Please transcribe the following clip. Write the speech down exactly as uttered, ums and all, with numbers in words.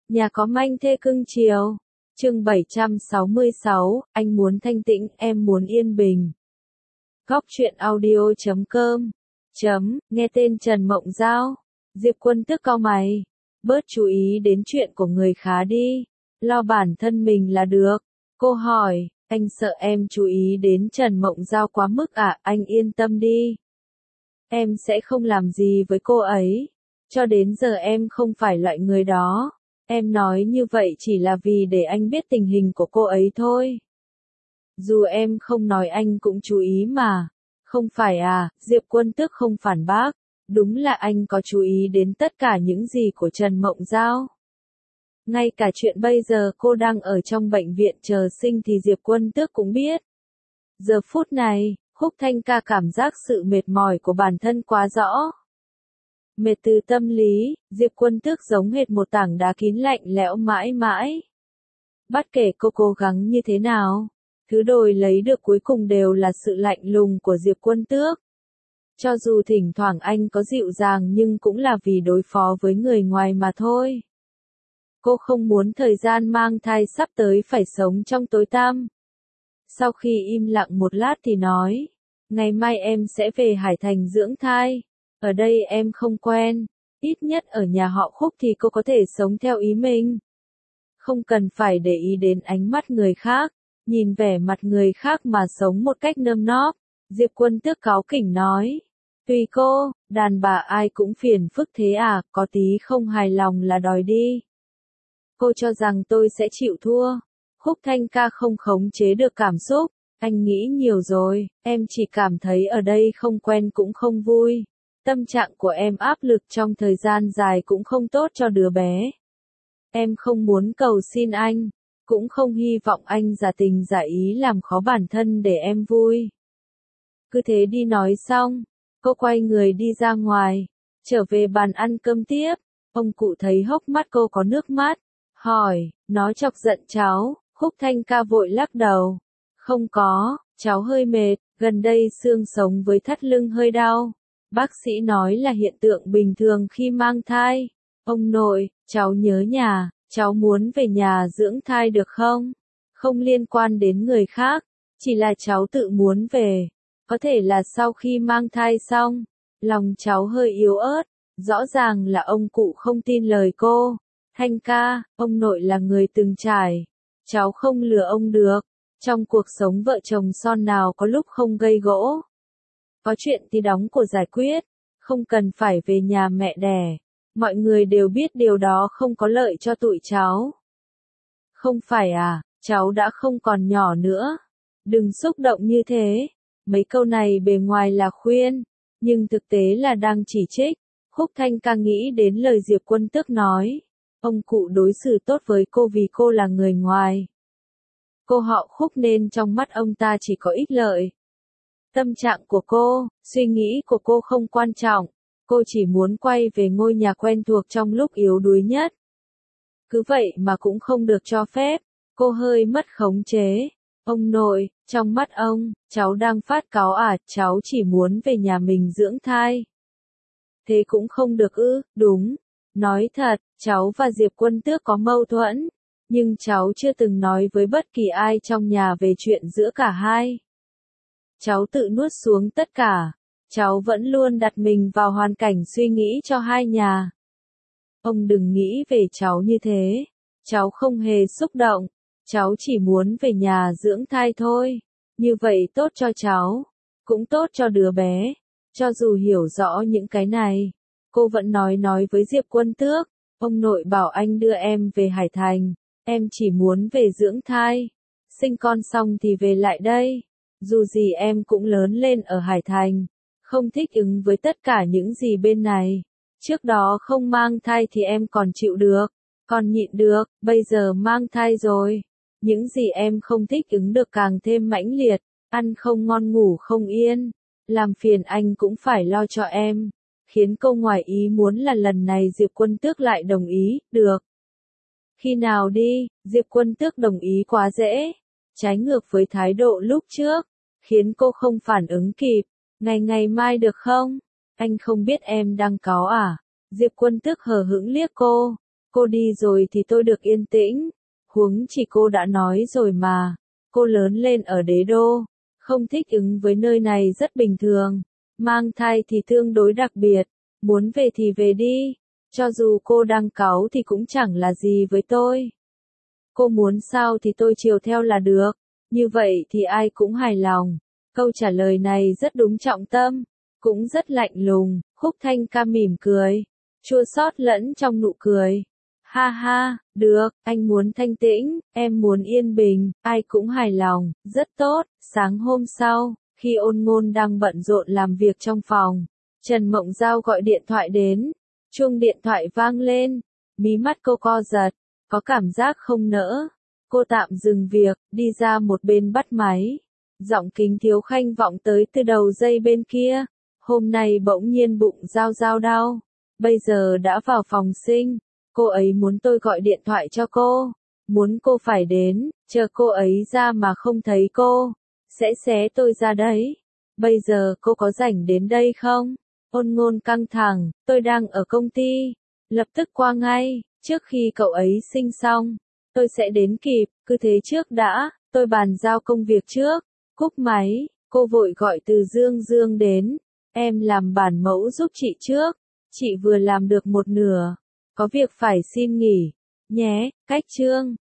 Nhà có manh thê cưng chiều. Chương bảy trăm sáu mươi sáu, anh muốn thanh tĩnh, em muốn yên bình. Góc truyện audio chấm com. Chấm, nghe tên Trần Mộng Giao. Diệp Quân tức cau mày. Bớt chú ý đến chuyện của người khá đi. Lo bản thân mình là được. Cô hỏi, anh sợ em chú ý đến Trần Mộng Giao quá mức à? Anh yên tâm đi. Em sẽ không làm gì với cô ấy. Cho đến giờ em không phải loại người đó. Em nói như vậy chỉ là vì để anh biết tình hình của cô ấy thôi. Dù em không nói anh cũng chú ý mà. Không phải à? Diệp Quân Tước không phản bác. Đúng là anh có chú ý đến tất cả những gì của Trần Mộng Giao. Ngay cả chuyện bây giờ cô đang ở trong bệnh viện chờ sinh thì Diệp Quân Tước cũng biết. Giờ phút này, Khúc Thanh Ca cảm giác sự mệt mỏi của bản thân quá rõ. Mệt từ tâm lý, Diệp Quân Tước giống hệt một tảng đá kín lạnh lẽo mãi mãi. Bất kể cô cố gắng như thế nào, thứ đổi lấy được cuối cùng đều là sự lạnh lùng của Diệp Quân Tước. Cho dù thỉnh thoảng anh có dịu dàng nhưng cũng là vì đối phó với người ngoài mà thôi. Cô không muốn thời gian mang thai sắp tới phải sống trong tối tăm. Sau khi im lặng một lát thì nói, ngày mai em sẽ về Hải Thành dưỡng thai. Ở đây em không quen, ít nhất ở nhà họ Khúc thì cô có thể sống theo ý mình. Không cần phải để ý đến ánh mắt người khác, nhìn vẻ mặt người khác mà sống một cách nơm nóp. Diệp Quân Tước cáu kỉnh nói, tùy cô, đàn bà ai cũng phiền phức thế à, có tí không hài lòng là đòi đi. Cô cho rằng tôi sẽ chịu thua. Khúc Thanh Ca không khống chế được cảm xúc, anh nghĩ nhiều rồi, em chỉ cảm thấy ở đây không quen cũng không vui. Tâm trạng của em áp lực trong thời gian dài cũng không tốt cho đứa bé. Em không muốn cầu xin anh, cũng không hy vọng anh giả tình giả ý làm khó bản thân để em vui. Cứ thế đi nói xong, cô quay người đi ra ngoài, trở về bàn ăn cơm tiếp. Ông cụ thấy hốc mắt cô có nước mắt, hỏi, nó chọc giận cháu. Khúc Thanh Ca vội lắc đầu, không có, cháu hơi mệt, gần đây xương sống với thắt lưng hơi đau. Bác sĩ nói là hiện tượng bình thường khi mang thai. Ông nội, cháu nhớ nhà, cháu muốn về nhà dưỡng thai được không? Không liên quan đến người khác, chỉ là cháu tự muốn về. Có thể là sau khi mang thai xong, lòng cháu hơi yếu ớt. Rõ ràng là ông cụ không tin lời cô. Thanh Ca, ông nội là người từng trải. Cháu không lừa ông được. Trong cuộc sống vợ chồng son nào có lúc không gây gỗ. Có chuyện thì đóng cổ giải quyết, không cần phải về nhà mẹ đẻ. Mọi người đều biết điều đó không có lợi cho tụi cháu. Không phải à, cháu đã không còn nhỏ nữa. Đừng xúc động như thế. Mấy câu này bề ngoài là khuyên, nhưng thực tế là đang chỉ trích. Khúc Thanh Ca nghĩ đến lời Diệp Quân Tước nói. Ông cụ đối xử tốt với cô vì cô là người ngoài. Cô họ Khúc nên trong mắt ông ta chỉ có ích lợi. Tâm trạng của cô, suy nghĩ của cô không quan trọng. Cô chỉ muốn quay về ngôi nhà quen thuộc trong lúc yếu đuối nhất. Cứ vậy mà cũng không được cho phép. Cô hơi mất khống chế. Ông nội, trong mắt ông, cháu đang phát cáu à, cháu chỉ muốn về nhà mình dưỡng thai. Thế cũng không được ư? Đúng. Nói thật, cháu và Diệp Quân Tước có mâu thuẫn. Nhưng cháu chưa từng nói với bất kỳ ai trong nhà về chuyện giữa cả hai. Cháu tự nuốt xuống tất cả. Cháu vẫn luôn đặt mình vào hoàn cảnh suy nghĩ cho hai nhà. Ông đừng nghĩ về cháu như thế. Cháu không hề xúc động. Cháu chỉ muốn về nhà dưỡng thai thôi. Như vậy tốt cho cháu. Cũng tốt cho đứa bé. Cho dù hiểu rõ những cái này, cô vẫn nói nói với Diệp Quân Tước. Ông nội bảo anh đưa em về Hải Thành. Em chỉ muốn về dưỡng thai. Sinh con xong thì về lại đây. Dù gì em cũng lớn lên ở Hải Thành. Không thích ứng với tất cả những gì bên này. Trước đó không mang thai thì em còn chịu được. Còn nhịn được, bây giờ mang thai rồi. Những gì em không thích ứng được càng thêm mãnh liệt. Ăn không ngon ngủ không yên. Làm phiền anh cũng phải lo cho em. Khiến cô ngoài ý muốn là lần này Diệp Quân Tước lại đồng ý, được. Khi nào đi, Diệp Quân Tước đồng ý quá dễ. Trái ngược với thái độ lúc trước. Khiến cô không phản ứng kịp. Ngày ngày mai được không? Anh không biết em đang cáu à? Diệp Quân Tước hờ hững liếc cô. Cô đi rồi thì tôi được yên tĩnh. Huống chỉ cô đã nói rồi mà. Cô lớn lên ở đế đô. Không thích ứng với nơi này rất bình thường. Mang thai thì tương đối đặc biệt. Muốn về thì về đi. Cho dù cô đang cáu thì cũng chẳng là gì với tôi. Cô muốn sao thì tôi chiều theo là được. Như vậy thì ai cũng hài lòng. Câu trả lời này rất đúng trọng tâm. Cũng rất lạnh lùng. Khúc Thanh Ca mỉm cười. Chua xót lẫn trong nụ cười. Ha ha, được, anh muốn thanh tĩnh, em muốn yên bình, ai cũng hài lòng, rất tốt. Sáng hôm sau, khi Ôn Ngôn đang bận rộn làm việc trong phòng, Trần Mộng Giao gọi điện thoại đến. Chuông điện thoại vang lên, mí mắt cô co giật, có cảm giác không nỡ. Cô tạm dừng việc, đi ra một bên bắt máy. Giọng Kính Thiếu Khanh vọng tới từ đầu dây bên kia. Hôm nay bỗng nhiên bụng Giao Giao đau, bây giờ đã vào phòng sinh. Cô ấy muốn tôi gọi điện thoại cho cô, muốn cô phải đến, chờ cô ấy ra mà không thấy cô, sẽ xé tôi ra đấy. Bây giờ cô có rảnh đến đây không? Ôn Ngôn căng thẳng, tôi đang ở công ty, lập tức qua ngay, trước khi cậu ấy sinh xong, tôi sẽ đến kịp, cứ thế trước đã, tôi bàn giao công việc trước. Cúp máy, cô vội gọi từ Dương Dương đến, em làm bản mẫu giúp chị trước, chị vừa làm được một nửa. Có việc phải xin nghỉ, nhé, cách chương.